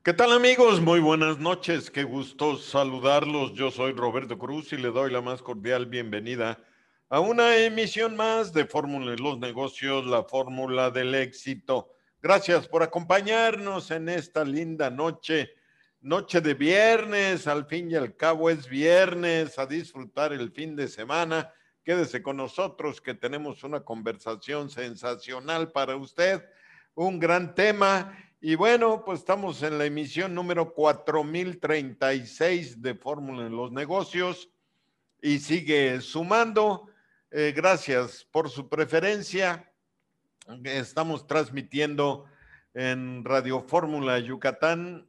¿Qué tal amigos? Muy buenas noches, qué gusto saludarlos. Yo soy Roberto Cruz y le doy la más cordial bienvenida a una emisión más de Fórmula en los Negocios, la fórmula del éxito. Gracias por acompañarnos en esta linda noche, noche de viernes, al fin y al cabo es viernes, a disfrutar el fin de semana. Quédese con nosotros que tenemos una conversación sensacional para usted, un gran tema. Y bueno, pues estamos en la emisión número 4036 de Fórmula en los Negocios y sigue sumando. Gracias por su preferencia. Estamos transmitiendo en Radio Fórmula Yucatán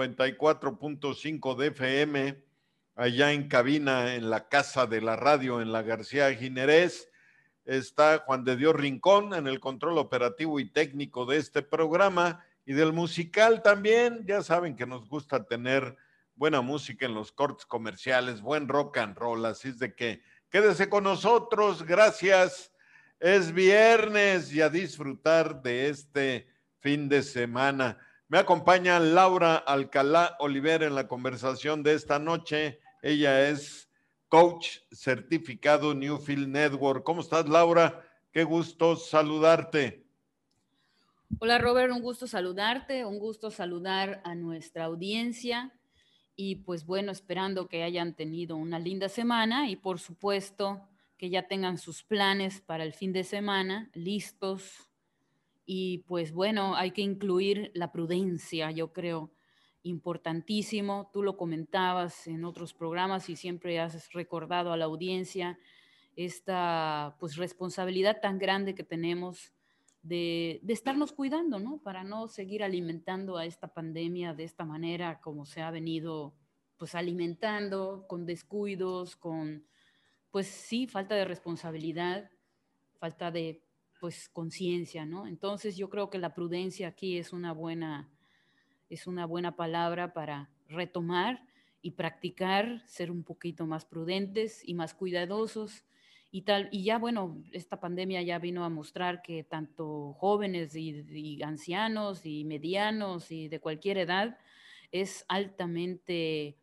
94.5 de FM, allá en cabina en la Casa de la Radio en la García Ginerés. Está Juan de Dios Rincón en el control operativo y técnico de este programa y del musical también. Ya saben que nos gusta tener buena música en los cortes comerciales, buen rock and roll, así es de que quédese con nosotros, gracias. Es viernes y a disfrutar de este fin de semana. Me acompaña Laura Alcalá Oliver en la conversación de esta noche. Ella es coach certificado Newfield Network. ¿Cómo estás, Laura? Qué gusto saludarte. Hola Robert, un gusto saludarte, un gusto saludar a nuestra audiencia y pues bueno, esperando que hayan tenido una linda semana y por supuesto que ya tengan sus planes para el fin de semana listos y pues bueno, hay que incluir la prudencia, yo creo, importantísimo. Tú lo comentabas en otros programas y siempre has recordado a la audiencia esta pues responsabilidad tan grande que tenemos de estarnos cuidando, ¿no? Para no seguir alimentando a esta pandemia de esta manera como se ha venido pues alimentando, con descuidos, con pues sí, falta de responsabilidad, falta de pues conciencia, ¿no? Entonces yo creo que la prudencia aquí es una buena palabra para retomar y practicar, ser un poquito más prudentes y más cuidadosos y tal. Y ya, bueno, esta pandemia ya vino a mostrar que tanto jóvenes y ancianos y medianos y de cualquier edad es altamente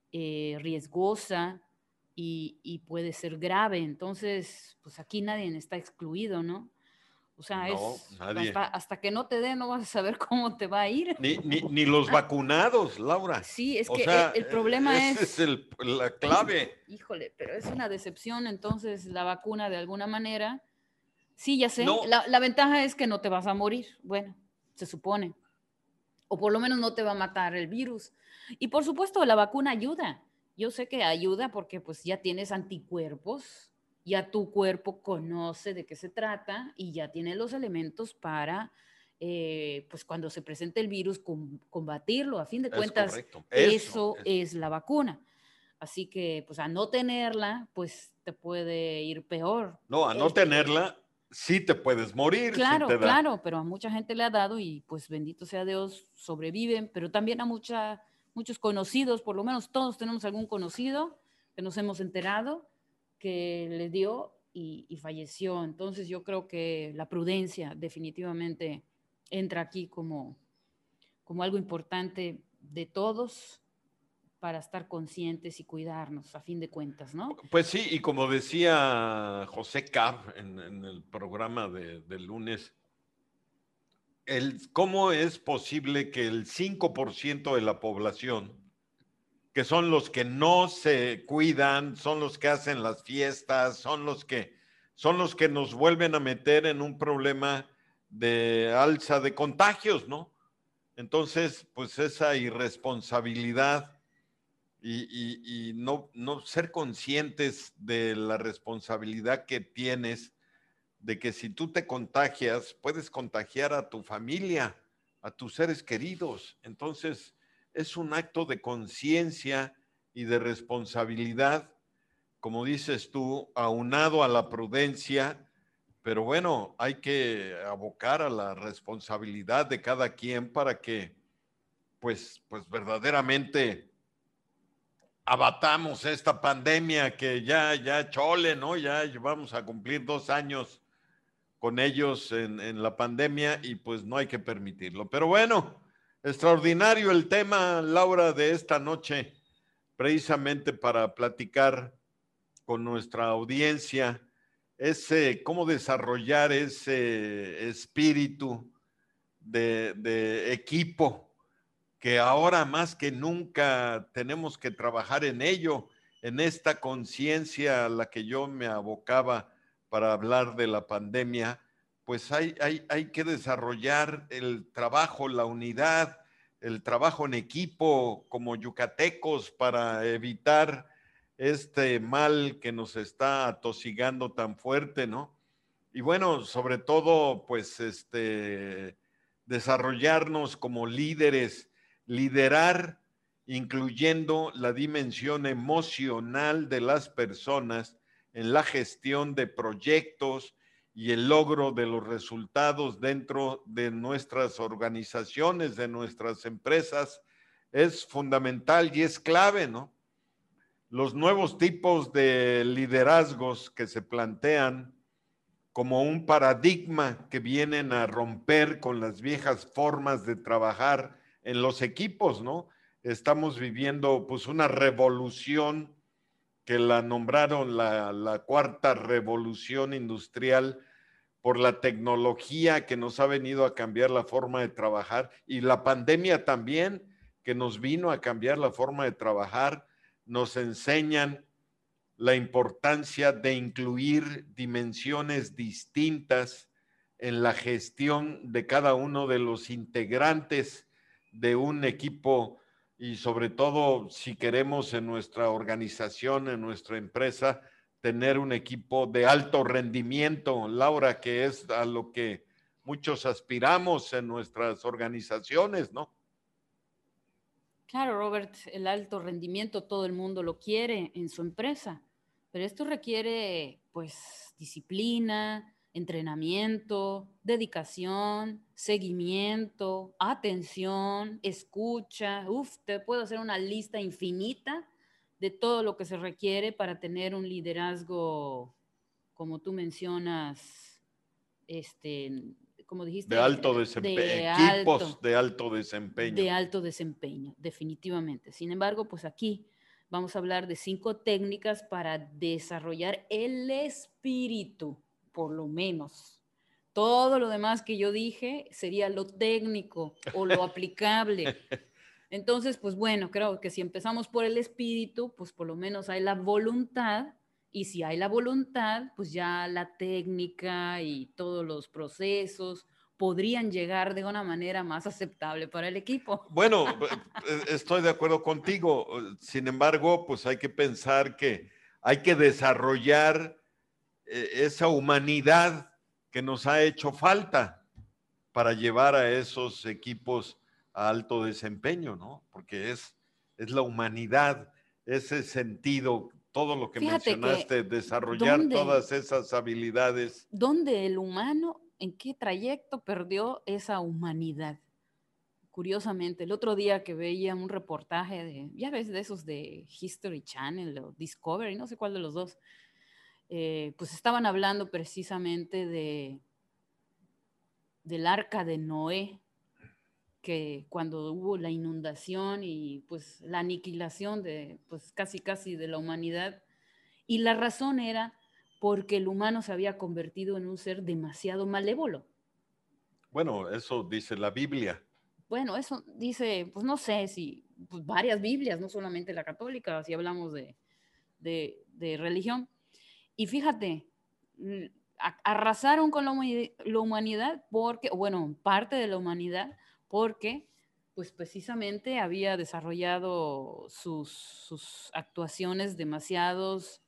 riesgosa y puede ser grave. Entonces, pues aquí nadie está excluido, ¿no? O sea, No, es nadie. hasta que no te dé, no vas a saber cómo te va a ir. Ni los vacunados, Laura. Sí, es O que sea, el problema ese es es, la clave. híjole, pero es una decepción. Entonces, la vacuna de alguna manera, sí, ya sé, No, la ventaja es que no te vas a morir, bueno, se supone, o por lo menos no te va a matar el virus. Y por supuesto, la vacuna ayuda. Yo sé que ayuda porque pues ya tienes anticuerpos, ya tu cuerpo conoce de qué se trata y ya tiene los elementos para, pues cuando se presente el virus, combatirlo. A fin de es cuentas, correcto. eso es la vacuna. Así que, pues a no tenerla, pues te puede ir peor. No, a no tenerla, sí te puedes morir si te Claro, da. claro, pero a mucha gente le ha dado y pues bendito sea Dios, sobreviven, pero también a muchos conocidos, por lo menos todos tenemos algún conocido que nos hemos enterado que le dio y falleció. Entonces yo creo que la prudencia definitivamente entra aquí como algo importante de todos para estar conscientes y cuidarnos a fin de cuentas, ¿no? Pues sí, y como decía José Cab en el programa del lunes, ¿cómo es posible que el 5% de la población, que son los que no se cuidan, son los que hacen las fiestas, son los que nos vuelven a meter en un problema de alza de contagios, ¿no? Entonces, pues esa irresponsabilidad y no ser conscientes de la responsabilidad que tienes de que si tú te contagias, puedes contagiar a tu familia, a tus seres queridos. Entonces, es un acto de conciencia y de responsabilidad, como dices tú, aunado a la prudencia, pero bueno, hay que abocar a la responsabilidad de cada quien para que, pues verdaderamente abatamos esta pandemia que ya chole, ¿no? Ya vamos a cumplir 2 años con ellos en la pandemia y pues no hay que permitirlo. Pero bueno, Extraordinario el tema, Laura, de esta noche, precisamente para platicar con nuestra audiencia, cómo desarrollar ese espíritu de equipo, que ahora más que nunca tenemos que trabajar en ello, en esta conciencia a la que yo me abocaba para hablar de la pandemia. Pues hay que desarrollar el trabajo, la unidad, el trabajo en equipo como yucatecos para evitar este mal que nos está atosigando tan fuerte, ¿no? Y bueno, sobre todo, pues, desarrollarnos como líderes, liderar, incluyendo la dimensión emocional de las personas en la gestión de proyectos y el logro de los resultados dentro de nuestras organizaciones, de nuestras empresas, es fundamental y es clave, ¿no? Los nuevos tipos de liderazgos que se plantean como un paradigma que vienen a romper con las viejas formas de trabajar en los equipos, ¿no? Estamos viviendo pues una revolución que la nombraron la cuarta revolución industrial por la tecnología que nos ha venido a cambiar la forma de trabajar y la pandemia también que nos vino a cambiar la forma de trabajar, nos enseñan la importancia de incluir dimensiones distintas en la gestión de cada uno de los integrantes de un equipo y sobre todo si queremos en nuestra organización, en nuestra empresa, tener un equipo de alto rendimiento, Laura, que es a lo que muchos aspiramos en nuestras organizaciones, ¿no? Claro, Robert, el alto rendimiento todo el mundo lo quiere en su empresa, pero esto requiere pues disciplina, entrenamiento, dedicación, seguimiento, atención, escucha. Uf, te puedo hacer una lista infinita de todo lo que se requiere para tener un liderazgo, como tú mencionas, este, como De alto dijiste, desempeño, equipos de alto desempeño, definitivamente. Sin embargo, pues aquí vamos a hablar de 5 técnicas para desarrollar el espíritu, por lo menos. Todo lo demás que yo dije sería lo técnico o lo aplicable. Entonces, pues bueno, creo que si empezamos por el espíritu, pues por lo menos hay la voluntad, y si hay la voluntad, pues ya la técnica y todos los procesos podrían llegar de una manera más aceptable para el equipo. Bueno, estoy de acuerdo contigo. Sin embargo, pues hay que pensar que hay que desarrollar esa humanidad que nos ha hecho falta para llevar a esos equipos a alto desempeño, ¿no? Porque es la humanidad, ese sentido, todo lo que Fíjate que mencionaste, desarrollar dónde, todas esas habilidades. dónde el humano, en qué trayecto perdió esa humanidad. Curiosamente, el otro día que veía un reportaje de, ya ves, de esos de History Channel o Discovery, no sé cuál de los dos, pues estaban hablando precisamente del arca de Noé, que cuando hubo la inundación y pues la aniquilación de pues casi de la humanidad, y la razón era porque el humano se había convertido en un ser demasiado malévolo. Bueno, eso dice la Biblia. Bueno, eso dice, pues no sé si pues varias Biblias, no solamente la católica, si hablamos de religión. Y fíjate, arrasaron con la humanidad porque, bueno, parte de la humanidad, porque pues precisamente había desarrollado sus actuaciones demasiados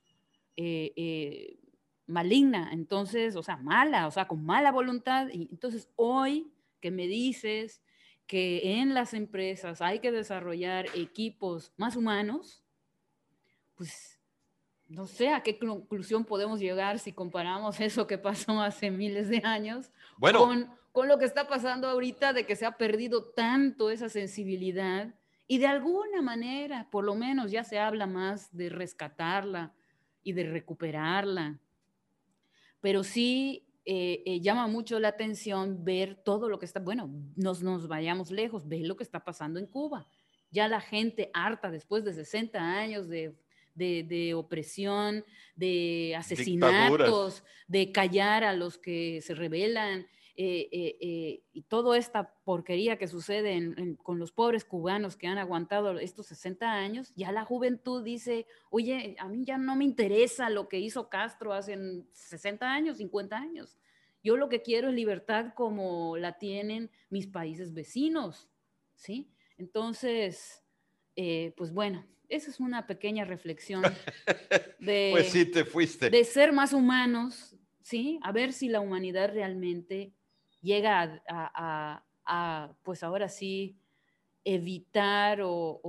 maligna, entonces, o sea, mala, o sea, con mala voluntad. Y entonces hoy que me dices que en las empresas hay que desarrollar equipos más humanos, pues no sé a qué conclusión podemos llegar si comparamos eso que pasó hace miles de años Bueno, con lo que está pasando ahorita, de que se ha perdido tanto esa sensibilidad y de alguna manera, por lo menos ya se habla más de rescatarla y de recuperarla. Pero sí, llama mucho la atención ver todo lo que está, bueno, nos vayamos lejos, ver lo que está pasando en Cuba. Ya la gente harta después de 60 años de opresión, de Dictaduras. asesinatos, de callar a los que se rebelan, y toda esta porquería que sucede con los pobres cubanos que han aguantado estos 60 años, ya la juventud dice, oye, a mí ya no me interesa lo que hizo Castro hace 60 años, 50 años. Yo lo que quiero es libertad como la tienen mis países vecinos, ¿sí? Entonces, pues bueno, esa es una pequeña reflexión Pues de, sí, te fuiste. de ser más humanos, ¿sí? A ver si la humanidad realmente llega pues ahora sí, evitar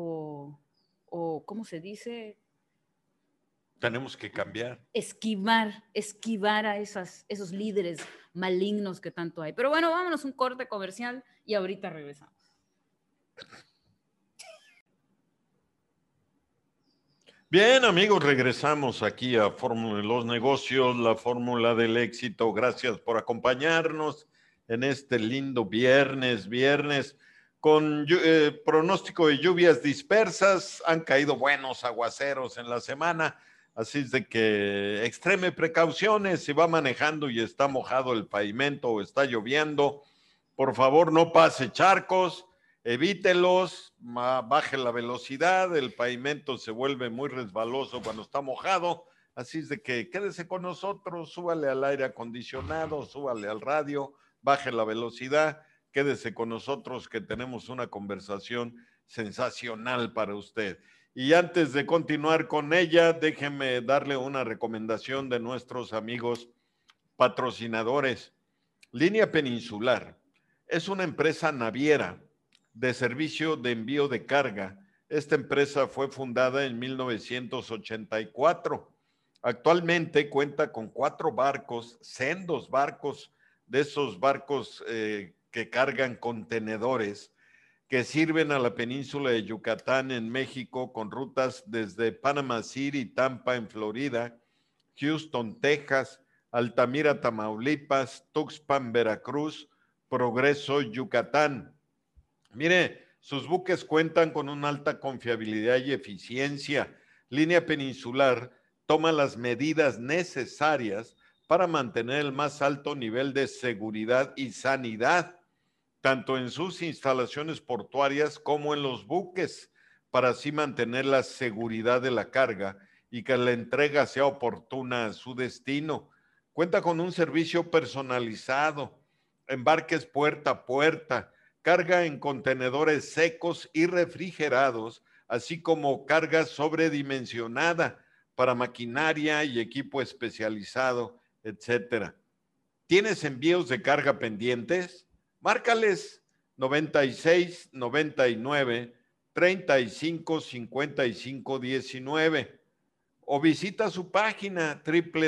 o ¿cómo se dice? Tenemos que cambiar. Esquivar a esos líderes malignos que tanto hay. Pero bueno, vámonos un corte comercial y ahorita regresamos. Bien, amigos, regresamos aquí a Fórmula de los Negocios, la fórmula del éxito. Gracias por acompañarnos en este lindo viernes con pronóstico de lluvias dispersas. Han caído buenos aguaceros en la semana, así es de que extreme precauciones si va manejando y está mojado el pavimento o está lloviendo. Por favor, no pase charcos. Evítelos, baje la velocidad, el pavimento se vuelve muy resbaloso cuando está mojado, así es de que quédese con nosotros, súbale al aire acondicionado, súbale al radio, baje la velocidad, quédese con nosotros que tenemos una conversación sensacional para usted. Y antes de continuar con ella, déjeme darle una recomendación de nuestros amigos patrocinadores. Línea Peninsular es una empresa naviera de servicio de envío de carga. Esta empresa fue fundada en 1984. Actualmente cuenta con 4 barcos, sendos barcos, de esos barcos que cargan contenedores, que sirven a la península de Yucatán en México con rutas desde Panama City, Tampa en Florida, Houston, Texas, Altamira, Tamaulipas, Tuxpan, Veracruz, Progreso, Yucatán. Mire, sus buques cuentan con una alta confiabilidad y eficiencia. Línea Peninsular toma las medidas necesarias para mantener el más alto nivel de seguridad y sanidad, tanto en sus instalaciones portuarias como en los buques, para así mantener la seguridad de la carga y que la entrega sea oportuna a su destino. Cuenta con un servicio personalizado, embarques puerta a puerta, carga en contenedores secos y refrigerados, así como carga sobredimensionada para maquinaria y equipo especializado, etcétera. ¿Tienes envíos de carga pendientes? Márcales 96 99 35 55 19 o visita su página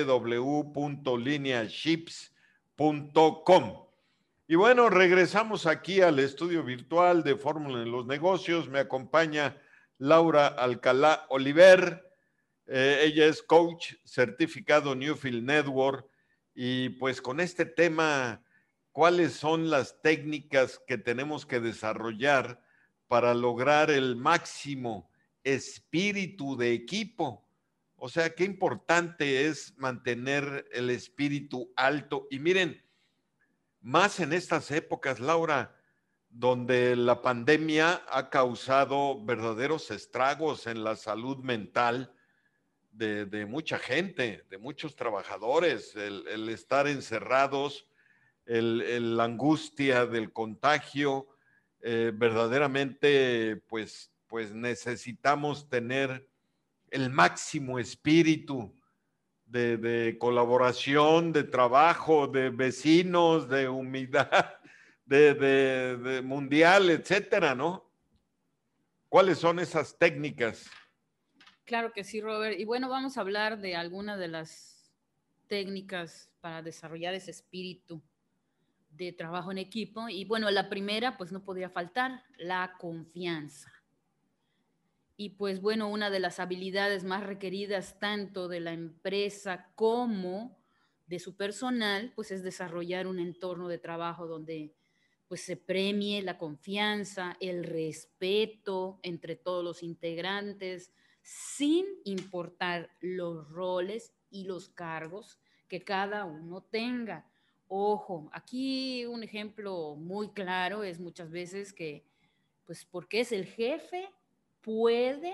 www.lineaships.com. Y bueno, regresamos aquí al estudio virtual de Fórmula en los Negocios. Me acompaña Laura Alcalá Oliver. Ella es coach certificado Newfield Network. Y pues con este tema, ¿cuáles son las técnicas que tenemos que desarrollar para lograr el máximo espíritu de equipo? O sea, qué importante es mantener el espíritu alto. Y miren, más en estas épocas, Laura, donde la pandemia ha causado verdaderos estragos en la salud mental de mucha gente, de muchos trabajadores, el estar encerrados, la angustia del contagio, verdaderamente pues necesitamos tener el máximo espíritu de colaboración, de trabajo, de vecinos, de humildad, de mundial, etcétera, ¿no? ¿Cuáles son esas técnicas? Claro que sí, Robert. Y bueno, vamos a hablar de algunas de las técnicas para desarrollar ese espíritu de trabajo en equipo. Y bueno, la primera, pues no podría faltar, la confianza. Y pues bueno, una de las habilidades más requeridas tanto de la empresa como de su personal, pues es desarrollar un entorno de trabajo donde pues se premie la confianza, el respeto entre todos los integrantes, sin importar los roles y los cargos que cada uno tenga. Ojo, aquí un ejemplo muy claro es muchas veces que, pues porque es el jefe, puede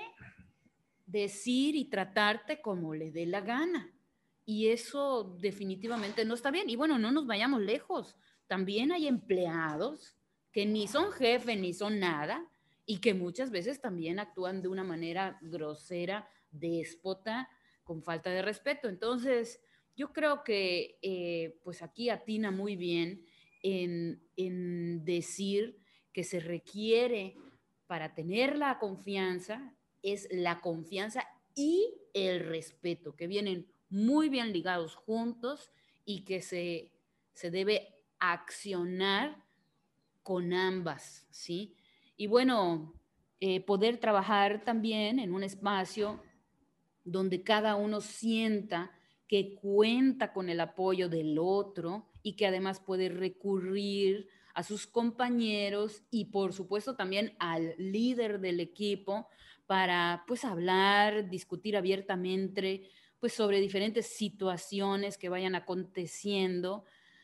decir y tratarte como le dé la gana. Y eso definitivamente no está bien. Y bueno, no nos vayamos lejos. También hay empleados que ni son jefe ni son nada y que muchas veces también actúan de una manera grosera, déspota, con falta de respeto. Entonces, yo creo que pues aquí atina muy bien en decir que se requiere para tener la confianza, es la confianza y el respeto, que vienen muy bien ligados juntos y que se debe accionar con ambas, ¿sí? Y bueno, poder trabajar también en un espacio donde cada uno sienta que cuenta con el apoyo del otro y que además puede recurrir a sus compañeros y por supuesto también al líder del equipo para pues hablar, discutir abiertamente pues sobre diferentes situaciones que vayan aconteciendo.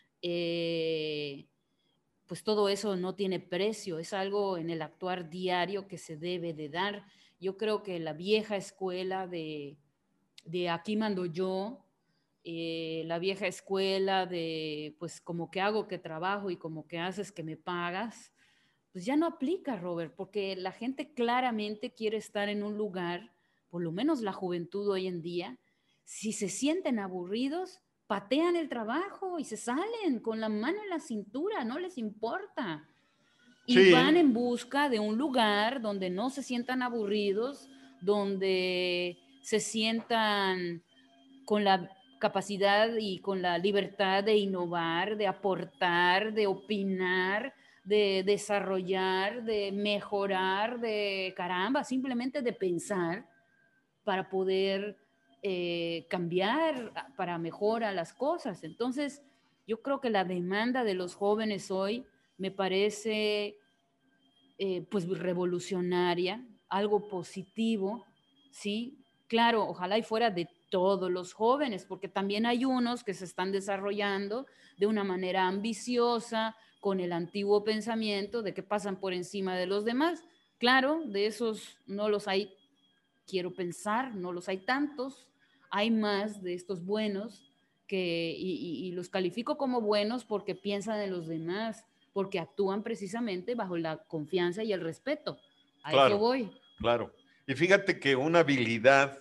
Eh, pues todo eso no tiene precio, es algo en el actuar diario que se debe de dar. Yo creo que la vieja escuela de aquí mando yo, la vieja escuela de pues como que hago que trabajo y como que haces que me pagas, pues ya no aplica, Robert, porque la gente claramente quiere estar en un lugar, por lo menos la juventud hoy en día, si se sienten aburridos, patean el trabajo y se salen con la mano en la cintura, no les importa. Y van Sí, en busca de un lugar donde no se sientan aburridos, donde se sientan con la capacidad y con la libertad de innovar, de aportar, de opinar, de desarrollar, de mejorar, de caramba, simplemente de pensar para poder cambiar para mejora las cosas. Entonces, yo creo que la demanda de los jóvenes hoy me parece pues revolucionaria, algo positivo, ¿sí? Claro, ojalá y fuera de todos los jóvenes, porque también hay unos que se están desarrollando de una manera ambiciosa, con el antiguo pensamiento de que pasan por encima de los demás. Claro, de esos no los hay, quiero pensar, no los hay tantos, hay más de estos buenos y los califico como buenos porque piensan en los demás, porque actúan precisamente bajo la confianza y el respeto. A eso claro, voy. claro. Y fíjate que una habilidad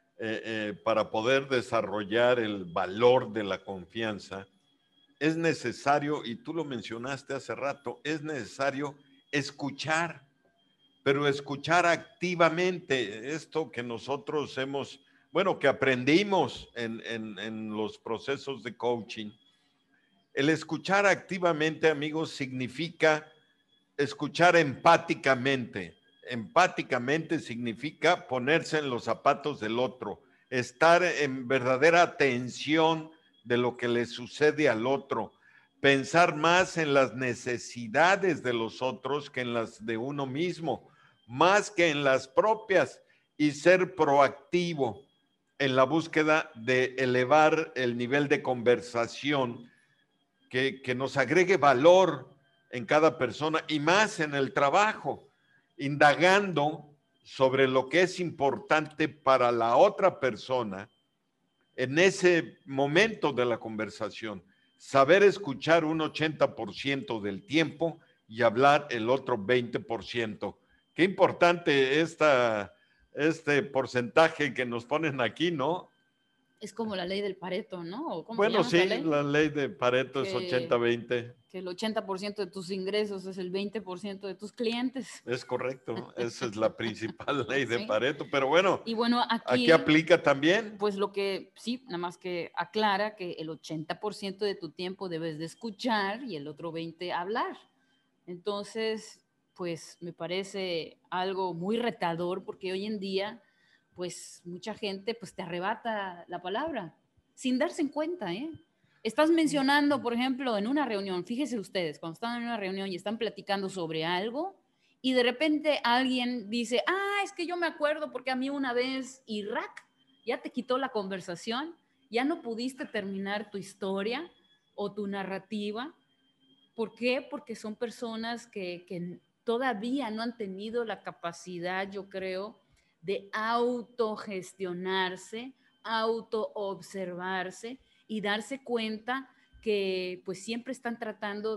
para poder desarrollar el valor de la confianza es necesario, y tú lo mencionaste hace rato, es necesario escuchar, pero escuchar activamente esto que nosotros hemos, bueno, que aprendimos en los procesos de coaching. El escuchar activamente, amigos, significa escuchar empáticamente. Empáticamente significa ponerse en los zapatos del otro, estar en verdadera atención de lo que le sucede al otro, pensar más en las necesidades de los otros que en las de uno mismo, más que en las propias, y ser proactivo en la búsqueda de elevar el nivel de conversación que nos agregue valor en cada persona y más en el trabajo, indagando sobre lo que es importante para la otra persona en ese momento de la conversación. Saber escuchar un 80% del tiempo y hablar el otro 20%. Qué importante este porcentaje que nos ponen aquí, ¿no? Es como la ley del Pareto, ¿no? ¿O cómo se Bueno, llama esa sí, ley? la ley de Pareto es Que, 80-20. que el 80% de tus ingresos es el 20% de tus clientes. Es correcto, esa es la principal ley de ¿Sí? Pareto, pero bueno, Y bueno, aquí aquí aplica también. pues lo que sí, nada más que aclara que el 80% de tu tiempo debes de escuchar y el otro 20% hablar. Entonces, pues me parece algo muy retador porque hoy en día, pues mucha gente pues te arrebata la palabra sin darse en cuenta, ¿eh? Estás mencionando, por ejemplo, en una reunión, fíjense ustedes, cuando están en una reunión y están platicando sobre algo y de repente alguien dice, es que yo me acuerdo porque a mí una vez Irak ya te quitó la conversación, ya no pudiste terminar tu historia o tu narrativa. ¿Por qué? Porque son personas que todavía no han tenido la capacidad, yo creo, de autogestionarse, autoobservarse y darse cuenta que pues siempre están tratando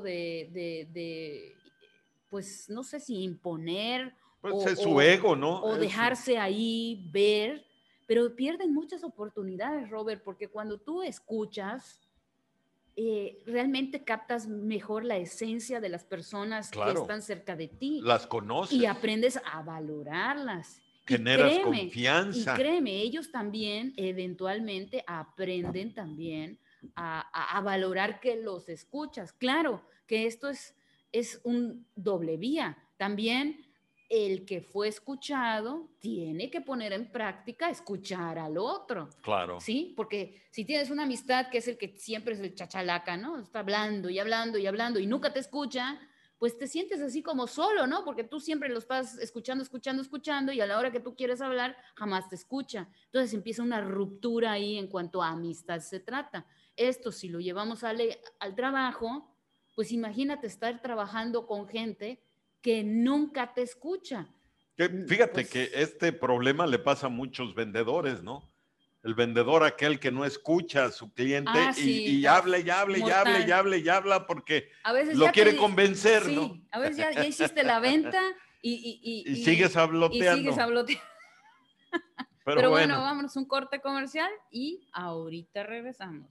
pues no sé si imponer Pues es su ego, ¿no? o dejarse ahí ver, pero pierden muchas oportunidades, Robert, porque cuando tú escuchas, realmente captas mejor la esencia de las personas que Claro, están cerca de ti las y conoces, aprendes a valorarlas. generas Y confianza. créeme, ellos también eventualmente aprenden también a valorar que los escuchas. Claro que esto es un doble vía. También el que fue escuchado tiene que poner en práctica escuchar al otro. Claro. ¿Sí? Porque si tienes una amistad que es el que siempre es el chachalaca, ¿no? Está hablando y hablando y hablando y nunca te escucha, pues te sientes así como solo, ¿no? Porque tú siempre lo estás escuchando, escuchando, escuchando y a la hora que tú quieres hablar jamás te escucha. Entonces empieza una ruptura ahí en cuanto a amistad se trata. Esto si lo llevamos al trabajo, pues imagínate estar trabajando con gente que nunca te escucha. Fíjate que Pues este problema le pasa a muchos vendedores, ¿no? El vendedor, aquel que no escucha a su cliente sí, y habla y habla y habla y mortal. habla y habla porque A veces lo ya quiere convencer, ¿no? sí, a veces ya hiciste la venta Y sigues y sigues habloteando. habloteando. Pero Pero bueno, bueno. vámonos a un corte comercial y ahorita regresamos.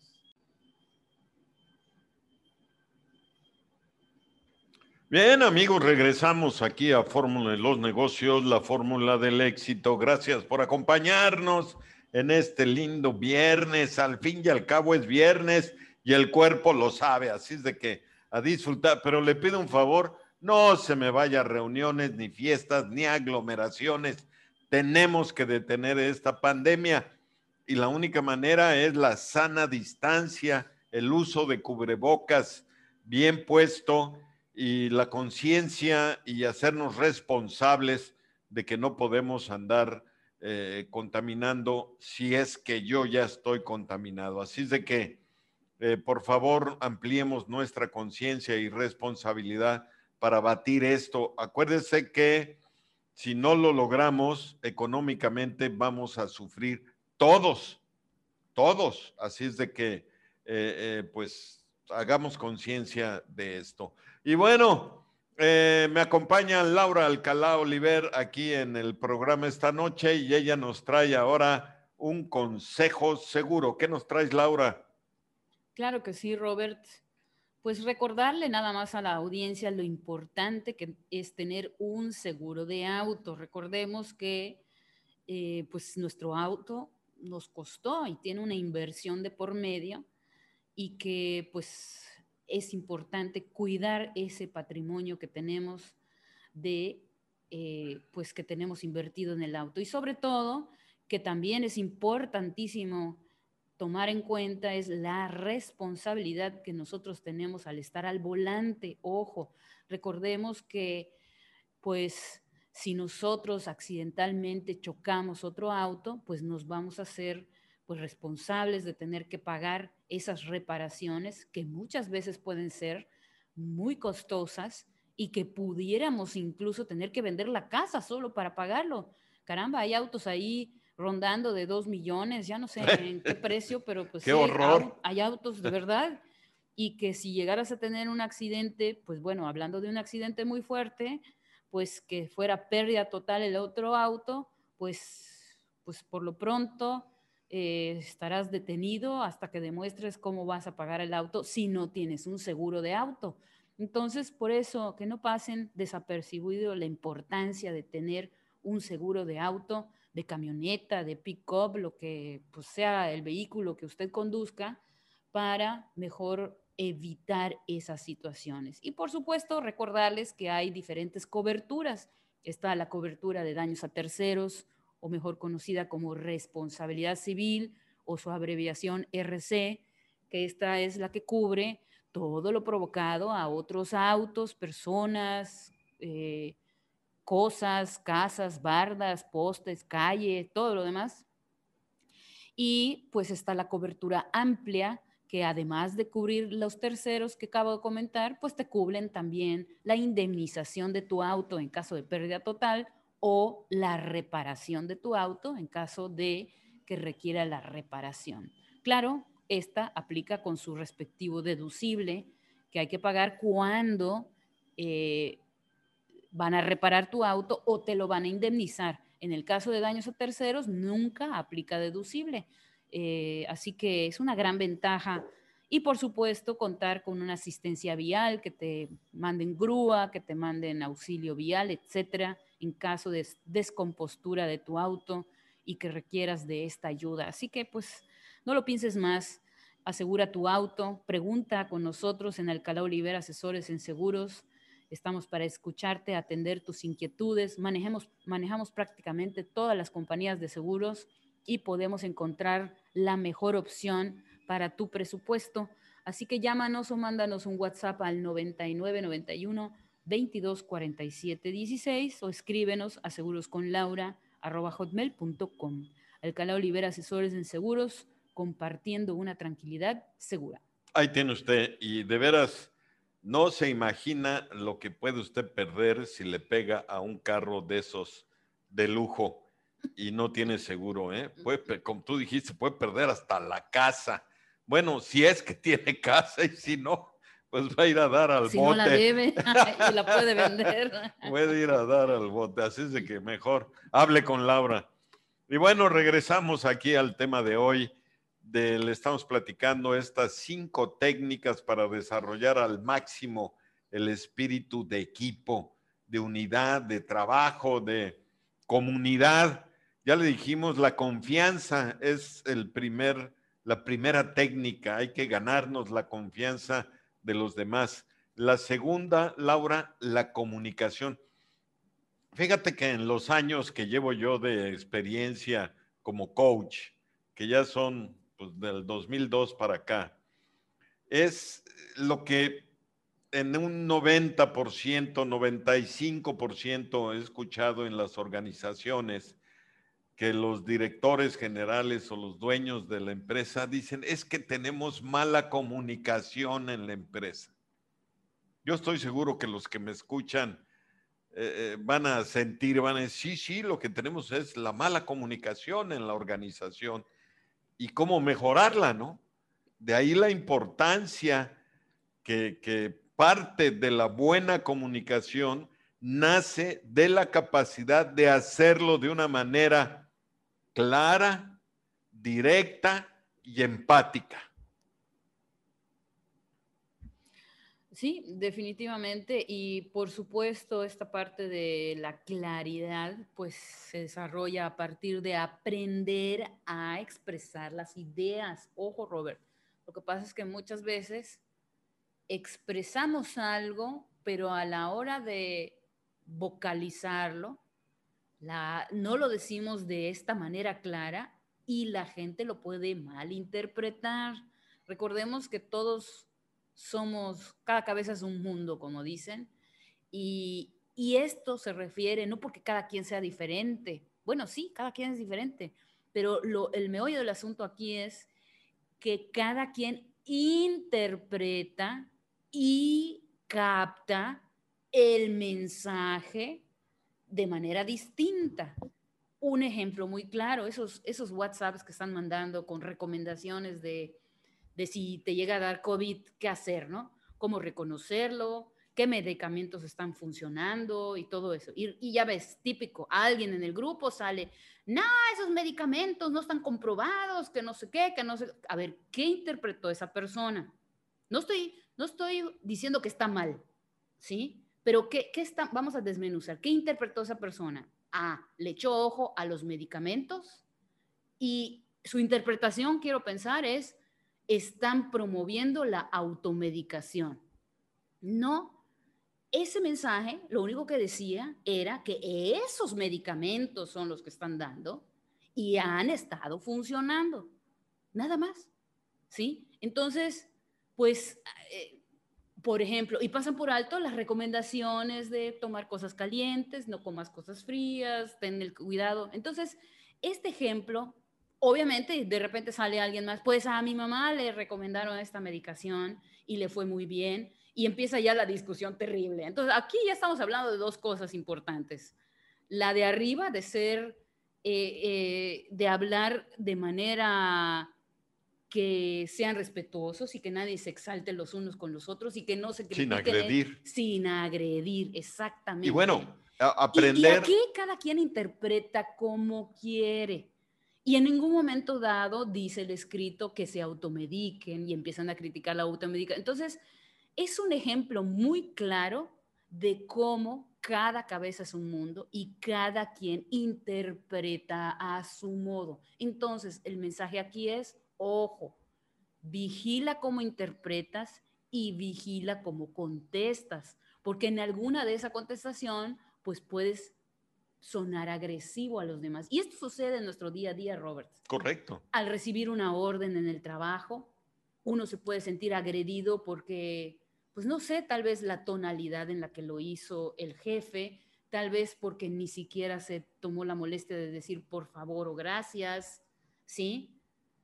Bien, amigos, regresamos aquí a Fórmula de los Negocios, la fórmula del éxito. Gracias por acompañarnos en este lindo viernes. Al fin y al cabo es viernes y el cuerpo lo sabe, así es de que a disfrutar. Pero le pido un favor, no se me vaya a reuniones, ni fiestas, ni aglomeraciones. Tenemos que detener esta pandemia y la única manera es la sana distancia, el uso de cubrebocas bien puesto y la conciencia y hacernos responsables de que no podemos andar contaminando si es que yo ya estoy contaminado. Así es de que, por favor, ampliemos nuestra conciencia y responsabilidad para batir esto. Acuérdense que si no lo logramos económicamente, vamos a sufrir todos, todos. Así es de que, pues, hagamos conciencia de esto. Y bueno, me acompaña Laura Alcalá Oliver aquí en el programa esta noche y ella nos trae ahora un consejo seguro. ¿Qué nos traes, Laura? Claro que sí, Robert. Pues recordarle nada más a la audiencia lo importante que es tener un seguro de auto. Recordemos que pues nuestro auto nos costó y tiene una inversión de por medio y que pues es importante cuidar ese patrimonio que tenemos pues que tenemos invertido en el auto y sobre todo que también es importantísimo tomar en cuenta es la responsabilidad que nosotros tenemos al estar al volante. Ojo, recordemos que pues si nosotros accidentalmente chocamos otro auto, pues nos vamos a hacer pues responsables de tener que pagar esas reparaciones que muchas veces pueden ser muy costosas y que pudiéramos incluso tener que vender la casa solo para pagarlo. Caramba, hay autos ahí rondando de 2 millones, ya no sé en qué precio, pero pues ¡Qué sí horror! hay autos de verdad y que si llegaras a tener un accidente, pues bueno, hablando de un accidente muy fuerte, pues que fuera pérdida total el otro auto, pues por lo pronto estarás detenido hasta que demuestres cómo vas a pagar el auto si no tienes un seguro de auto. Entonces, por eso, que no pasen desapercibido la importancia de tener un seguro de auto, de camioneta, de pick-up, lo que pues, sea el vehículo que usted conduzca, para mejor evitar esas situaciones. Y por supuesto, recordarles que hay diferentes coberturas. Está la cobertura de daños a terceros, o mejor conocida como responsabilidad civil, o su abreviación RC, que esta es la que cubre todo lo provocado a otros autos, personas, cosas, casas, bardas, postes, calle, todo lo demás. Y pues está la cobertura amplia, que además de cubrir los terceros que acabo de comentar, pues te cubren también la indemnización de tu auto en caso de pérdida total o la reparación de tu auto en caso de que requiera la reparación. Claro, esta aplica con su respectivo deducible que hay que pagar cuando van a reparar tu auto o te lo van a indemnizar. En el caso de daños a terceros, nunca aplica deducible. Así que es una gran ventaja. Y por supuesto, contar con una asistencia vial, que te manden grúa, que te manden auxilio vial, etcétera, en caso de descompostura de tu auto y que requieras de esta ayuda. Así que, pues, no lo pienses más. Asegura tu auto, pregunta con nosotros en Alcalá Olivera Asesores en Seguros. Estamos para escucharte, atender tus inquietudes. Manejamos prácticamente todas las compañías de seguros y podemos encontrar la mejor opción para tu presupuesto. Así que llámanos o mándanos un WhatsApp al 9991 22 47 16 o escríbenos a segurosconlaura@hotmail.com. Alcalá Olivera Asesores en Seguros, compartiendo una tranquilidad segura. Ahí tiene usted, y de veras no se imagina lo que puede usted perder si le pega a un carro de esos de lujo y no tiene seguro, ¿eh? Como tú dijiste, puede perder hasta la casa. Bueno, si es que tiene casa, y si no, pues va a ir a dar al Si bote. no la debe y la puede vender. Puede ir a dar al bote, así es de que mejor hable con Laura. Y bueno, regresamos aquí al tema de hoy. Le estamos platicando estas 5 técnicas para desarrollar al máximo el espíritu de equipo, de unidad, de trabajo, de comunidad. Ya le dijimos, la confianza es la primera técnica. Hay que ganarnos la confianza de los demás. La segunda, Laura, la comunicación. Fíjate que en los años que llevo yo de experiencia como coach, que ya son pues, del 2002 para acá, es lo que en un 90%, 95% he escuchado en las organizaciones, que los directores generales o los dueños de la empresa dicen, es que tenemos mala comunicación en la empresa. Yo estoy seguro que los que me escuchan van a sentir, van a decir, sí, lo que tenemos es la mala comunicación en la organización y cómo mejorarla, ¿no? De ahí la importancia que parte de la buena comunicación nace de la capacidad de hacerlo de una manera clara, directa y empática. Sí, definitivamente. Y por supuesto, esta parte de la claridad, pues se desarrolla a partir de aprender a expresar las ideas. Ojo, Robert, lo que pasa es que muchas veces expresamos algo, pero a la hora de vocalizarlo, no lo decimos de esta manera clara y la gente lo puede malinterpretar. Recordemos que todos somos, cada cabeza es un mundo, como dicen, y esto se refiere no porque cada quien sea diferente. Bueno, sí, cada quien es diferente, pero el meollo del asunto aquí es que cada quien interpreta y capta el mensaje de manera distinta. Un ejemplo muy claro, esos WhatsApps que están mandando con recomendaciones de si te llega a dar COVID, qué hacer, ¿no? Cómo reconocerlo, qué medicamentos están funcionando y todo eso. Y ya ves, típico, alguien en el grupo sale, no, esos medicamentos no están comprobados, que no sé qué, que no sé. A ver, ¿qué interpretó esa persona? No estoy diciendo que está mal, ¿sí? Pero vamos a desmenuzar. ¿Qué interpretó esa persona? Le echó ojo a los medicamentos y su interpretación, quiero pensar, están promoviendo la automedicación. No, ese mensaje lo único que decía era que esos medicamentos son los que están dando y han estado funcionando. Nada más. ¿sí? Entonces, pues, por ejemplo, y pasan por alto las recomendaciones de tomar cosas calientes, no comas cosas frías, ten el cuidado. Entonces, este ejemplo, obviamente, de repente sale alguien más, pues a mi mamá le recomendaron esta medicación y le fue muy bien, y empieza ya la discusión terrible. Entonces, aquí ya estamos hablando de dos cosas importantes. La de arriba, de ser, de hablar de manera que sean respetuosos y que nadie se exalte los unos con los otros y que no se Sin critiquen agredir. sin agredir, Y exactamente. bueno, Y aprender. aquí cada quien interpreta como quiere. Y en ningún momento dado dice el escrito que se automediquen y empiezan a criticar la automedicación. Entonces, es un ejemplo muy claro de cómo cada cabeza es un mundo y cada quien interpreta a su modo. Entonces, el mensaje aquí es, ojo, vigila cómo interpretas y vigila cómo contestas, porque en alguna de esa contestación, pues puedes sonar agresivo a los demás. Y esto sucede en nuestro día a día, Robert. Correcto. Al recibir una orden en el trabajo, uno se puede sentir agredido porque, pues no sé, tal vez la tonalidad en la que lo hizo el jefe, tal vez porque ni siquiera se tomó la molestia de decir por favor o gracias, ¿sí?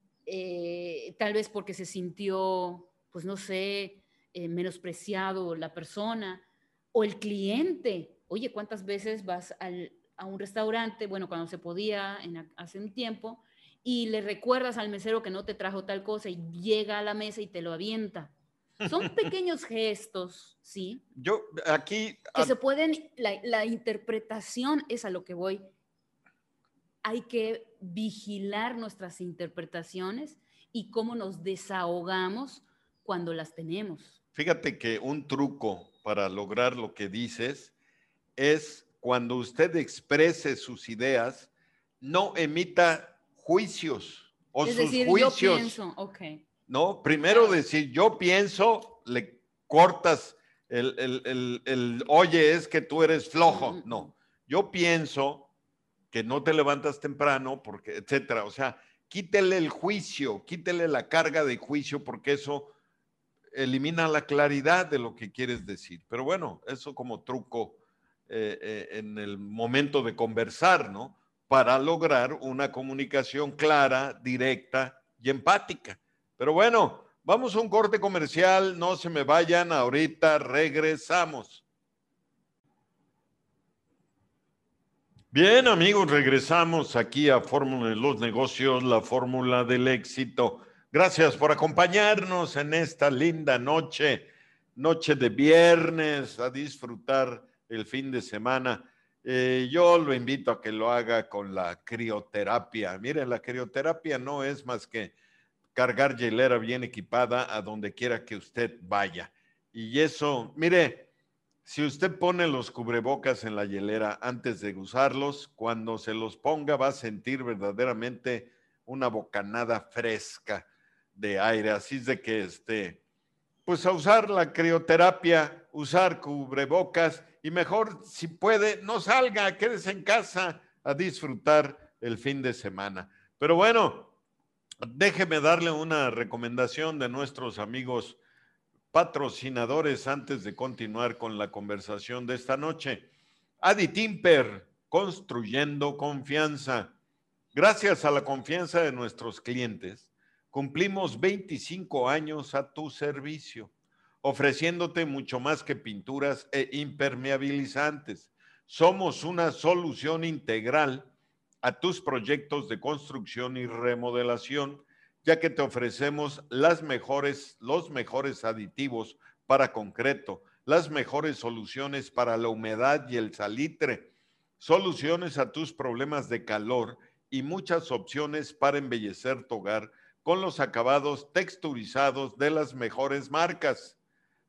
Tal vez porque se sintió, pues no sé, menospreciado la persona o el cliente. Oye, ¿cuántas veces vas a un restaurante, bueno, cuando se podía hace un tiempo, y le recuerdas al mesero que no te trajo tal cosa y llega a la mesa y te lo avienta? Son pequeños gestos, ¿sí? Yo aquí, Que se pueden, la interpretación es a lo que voy. Hay que vigilar nuestras interpretaciones y cómo nos desahogamos cuando las tenemos. fíjate que un truco para lograr lo que dices es cuando usted exprese sus ideas, no emita juicios o Es sus decir, yo juicios, pienso, ok, ¿no? Primero claro. decir, yo pienso, le cortas oye, es que tú eres flojo. No, yo pienso que no te levantas temprano, porque, etcétera. O sea, quítele el juicio, quítele la carga de juicio, porque eso elimina la claridad de lo que quieres decir. Pero bueno, eso como truco en el momento de conversar, ¿no? Para lograr una comunicación clara, directa y empática. Pero bueno, vamos a un corte comercial, no se me vayan, ahorita regresamos. Bien, amigos, regresamos aquí a Fórmula de los Negocios, la fórmula del éxito. Gracias por acompañarnos en esta linda noche, noche de viernes, a disfrutar el fin de semana. Yo lo invito a que lo haga con la crioterapia. Miren, la crioterapia no es más que cargar hielera bien equipada a donde quiera que usted vaya. Y eso, mire, si usted pone los cubrebocas en la hielera antes de usarlos, cuando se los ponga va a sentir verdaderamente una bocanada fresca de aire. Así es de que pues a usar la crioterapia, usar cubrebocas y mejor si puede, no salga, quédese en casa a disfrutar el fin de semana. Pero bueno, déjeme darle una recomendación de nuestros amigos patrocinadores antes de continuar con la conversación de esta noche. Adi Timper, construyendo confianza. Gracias a la confianza de nuestros clientes, cumplimos 25 años a tu servicio, ofreciéndote mucho más que pinturas e impermeabilizantes. Somos una solución integral a tus proyectos de construcción y remodelación, ya que te ofrecemos los mejores aditivos para concreto, las mejores soluciones para la humedad y el salitre, soluciones a tus problemas de calor y muchas opciones para embellecer tu hogar con los acabados texturizados de las mejores marcas.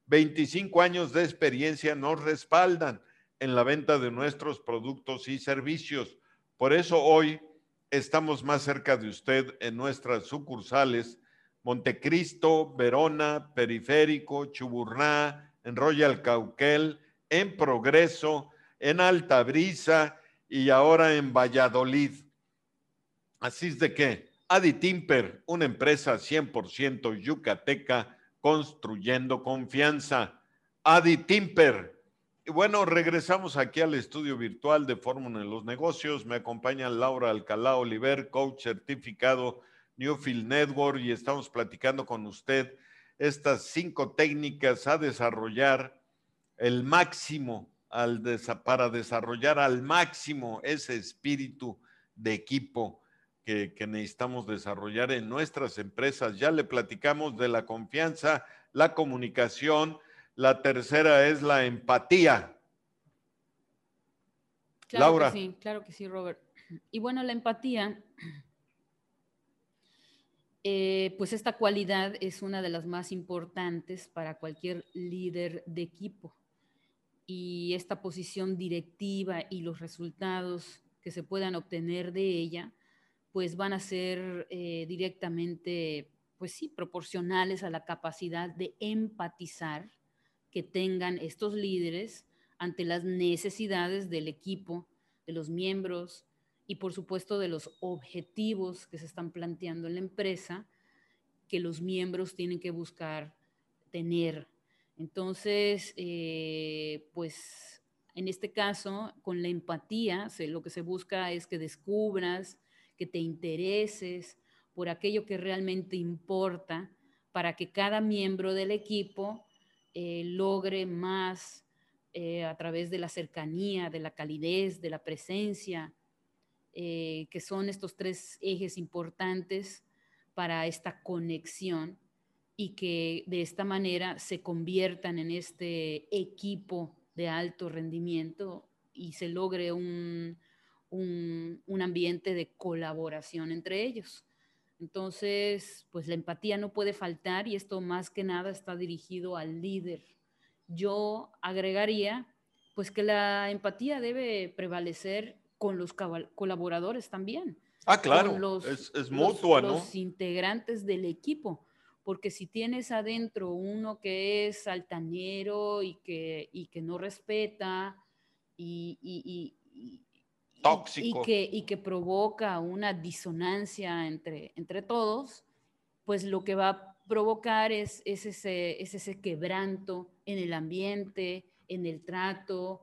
25 años de experiencia nos respaldan en la venta de nuestros productos y servicios. Por eso hoy estamos más cerca de usted en nuestras sucursales Montecristo, Verona, Periférico, Chuburná, en Royal Cauquel, en Progreso, en Altabrisa y ahora en Valladolid. Así es de que Aditimper, una empresa 100% yucateca construyendo confianza. Aditimper. Y bueno, regresamos aquí al estudio virtual de Fórmula en los Negocios. Me acompaña Laura Alcalá Oliver, coach certificado Newfield Network, y estamos platicando con usted estas 5 técnicas a desarrollar el máximo, para desarrollar al máximo ese espíritu de equipo que necesitamos desarrollar en nuestras empresas. Ya le platicamos de la confianza, la comunicación. La tercera es la empatía. Laura. Claro que sí, Robert. Y bueno, la empatía, pues esta cualidad es una de las más importantes para cualquier líder de equipo. Y esta posición directiva y los resultados que se puedan obtener de ella, pues van a ser directamente, pues sí, proporcionales a la capacidad de empatizar que tengan estos líderes ante las necesidades del equipo, de los miembros y por supuesto de los objetivos que se están planteando en la empresa, que los miembros tienen que buscar tener. Entonces, pues en este caso, con la empatía, lo que se busca es que descubras, que te intereses por aquello que realmente importa para que cada miembro del equipo logre más a través de la cercanía, de la calidez, de la presencia, que son estos 3 ejes importantes para esta conexión y que de esta manera se conviertan en este equipo de alto rendimiento y se logre un ambiente de colaboración entre ellos. Entonces, pues la empatía no puede faltar y esto más que nada está dirigido al líder. Yo agregaría, pues que la empatía debe prevalecer con los colaboradores también, con Claro, es mutua, ¿no? los integrantes del equipo, porque si tienes adentro uno que es altanero y que no respeta y, y, y, Tóxico. y que provoca una disonancia entre todos, pues lo que va a provocar es ese quebranto en el ambiente, en el trato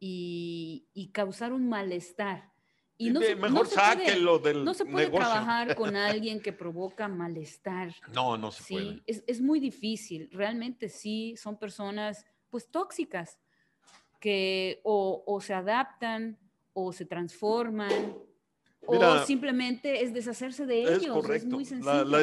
y causar un malestar. Y Mejor sáquenlo no del se puede negocio. trabajar con alguien que provoca malestar. No, no se puede. Sí, es muy difícil. Realmente sí, son personas pues tóxicas que o se adaptan o se transforman o Mira, simplemente es deshacerse de es ellos. Es correcto. muy La sencillo.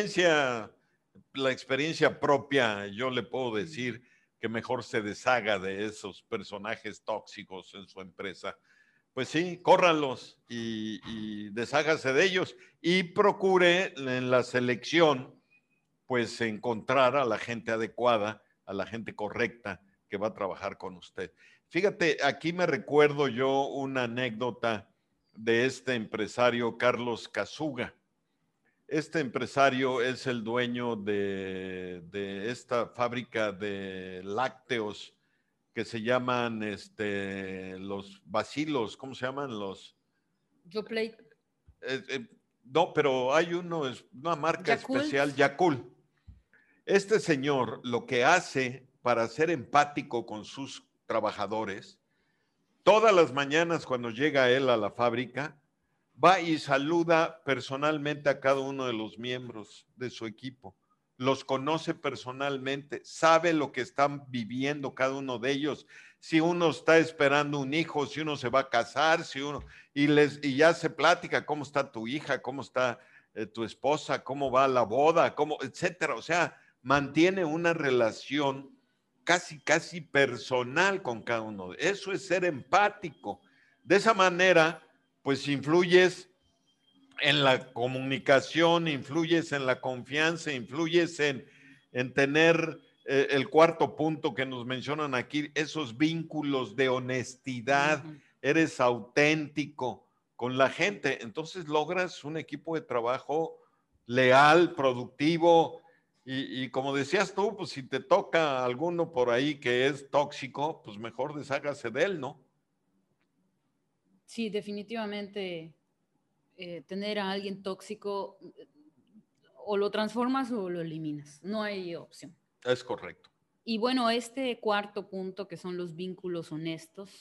experiencia propia, yo le puedo decir que mejor se deshaga de esos personajes tóxicos en su empresa. Pues sí, córranlos y deshágase de ellos y procure en la selección, pues encontrar a la gente adecuada, a la gente correcta que va a trabajar con usted. Fíjate, aquí me recuerdo yo una anécdota de este empresario Carlos Casuga. Este empresario es el dueño de esta fábrica de lácteos que se llaman los bacilos, ¿cómo se llaman? Yoplait. No, pero hay una marca Yakult. especial, Yakult. Este señor lo que hace para ser empático con sus trabajadores, todas las mañanas cuando llega él a la fábrica, va y saluda personalmente a cada uno de los miembros de su equipo. Los conoce personalmente, sabe lo que están viviendo cada uno de ellos. Si uno está esperando un hijo, si uno se va a casar, y ya se plática cómo está tu hija, cómo está tu esposa, cómo va la boda, etcétera. O sea, mantiene una relación casi personal con cada uno. Eso es ser empático. De esa manera, pues influyes en la comunicación, influyes en la confianza, influyes en tener el cuarto punto que nos mencionan aquí, esos vínculos de honestidad, eres auténtico con la gente, entonces logras un equipo de trabajo leal, productivo, y como decías tú, pues si te toca alguno por ahí que es tóxico, pues mejor deshágase de él, ¿no? Sí, definitivamente tener a alguien tóxico, o lo transformas o lo eliminas, no hay opción. Es correcto. Y bueno, este cuarto punto, que son los vínculos honestos,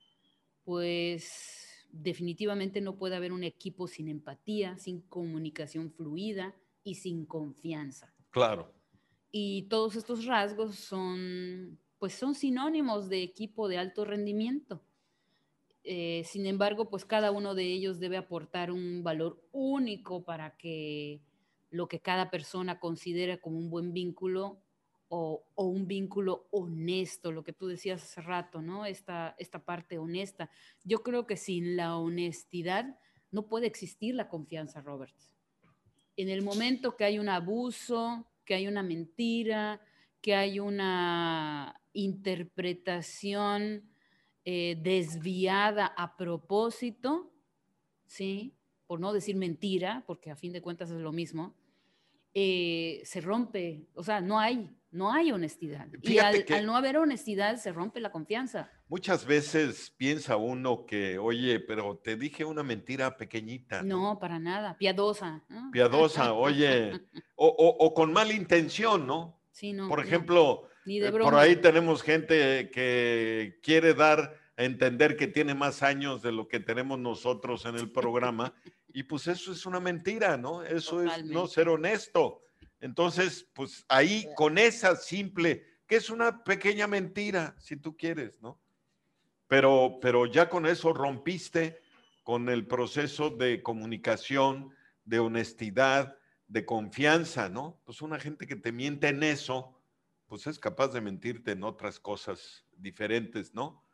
pues definitivamente no puede haber un equipo sin empatía, sin comunicación fluida y sin confianza. Claro. Y todos estos rasgos son sinónimos de equipo de alto rendimiento. Sin embargo, pues cada uno de ellos debe aportar un valor único para que lo que cada persona considera como un buen vínculo o un vínculo honesto, lo que tú decías hace rato, ¿no? Esta parte honesta. Yo creo que sin la honestidad no puede existir la confianza, Robert. En el momento que hay un abuso, que hay una mentira, que hay una interpretación desviada a propósito, ¿sí? Por no decir mentira, porque a fin de cuentas es lo mismo, se rompe, o sea, no hay honestidad. Fíjate y al no haber honestidad se rompe la confianza. Muchas veces piensa uno que, oye, pero te dije una mentira pequeñita. No, para nada, piadosa. ¿No? Piadosa, oye, o con mala intención, ¿no? Sí, no. Por ejemplo, no, ni de broma. Por ahí tenemos gente que quiere dar a entender que tiene más años de lo que tenemos nosotros en el programa, y pues eso es una mentira, ¿no? Eso Totalmente. Es no ser honesto. Entonces, pues ahí con esa simple, que es una pequeña mentira, si tú quieres, ¿no? Pero ya con eso rompiste con el proceso de comunicación, de honestidad, de confianza, ¿no? Pues una gente que te miente en eso, pues es capaz de mentirte en otras cosas diferentes, ¿no?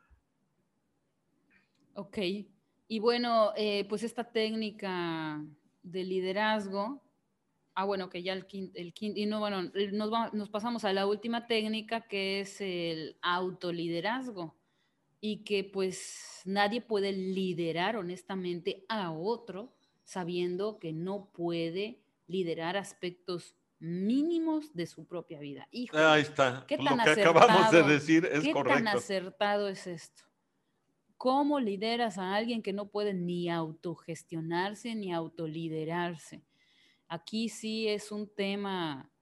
Ok. Y bueno, pues esta técnica de liderazgo, bueno, que ya el quinto, y no, bueno, nos pasamos a la última técnica, que es el autoliderazgo, y que pues nadie puede liderar honestamente a otro sabiendo que no puede liderar aspectos mínimos de su propia vida. Híjole, ahí está. ¿qué Lo tan que acertado, acabamos de decir es ¿qué correcto? Tan acertado es esto? ¿Cómo lideras a alguien que no puede ni autogestionarse ni autoliderarse? Aquí sí es un tema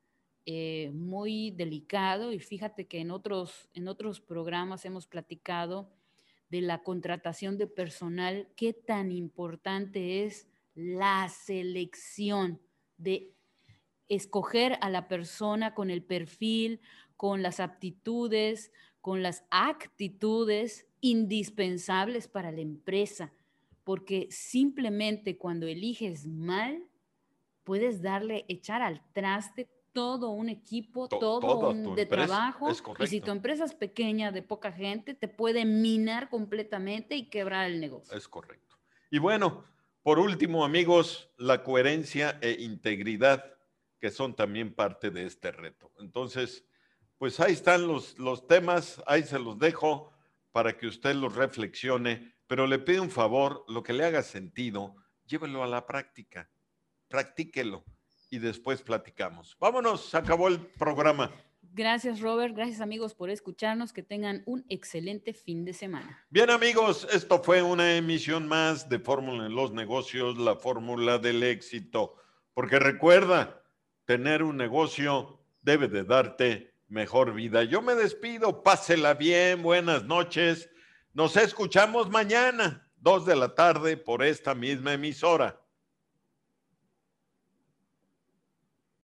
muy delicado, y fíjate que en otros programas hemos platicado de la contratación de personal, qué tan importante es la selección, de escoger a la persona con el perfil, con las aptitudes, con las actitudes indispensables para la empresa, porque simplemente cuando eliges mal, puedes echar al traste todo un equipo, todo un de trabajo, y si tu empresa es pequeña, de poca gente, te puede minar completamente y quebrar el negocio. Es correcto. Y bueno, por último, amigos, la coherencia e integridad, que son también parte de este reto. Entonces, pues ahí están los temas, ahí se los dejo para que usted los reflexione, pero le pido un favor, lo que le haga sentido, llévelo a la práctica, practíquelo y después platicamos. Vámonos, se acabó el programa. Gracias, Robert. Gracias, amigos, por escucharnos. Que tengan un excelente fin de semana. Bien, amigos, esto fue una emisión más de Fórmula en los Negocios, la fórmula del éxito. Porque recuerda, tener un negocio debe de darte mejor vida. Yo me despido, pásela bien, buenas noches. Nos escuchamos mañana, 2 de la tarde, por esta misma emisora.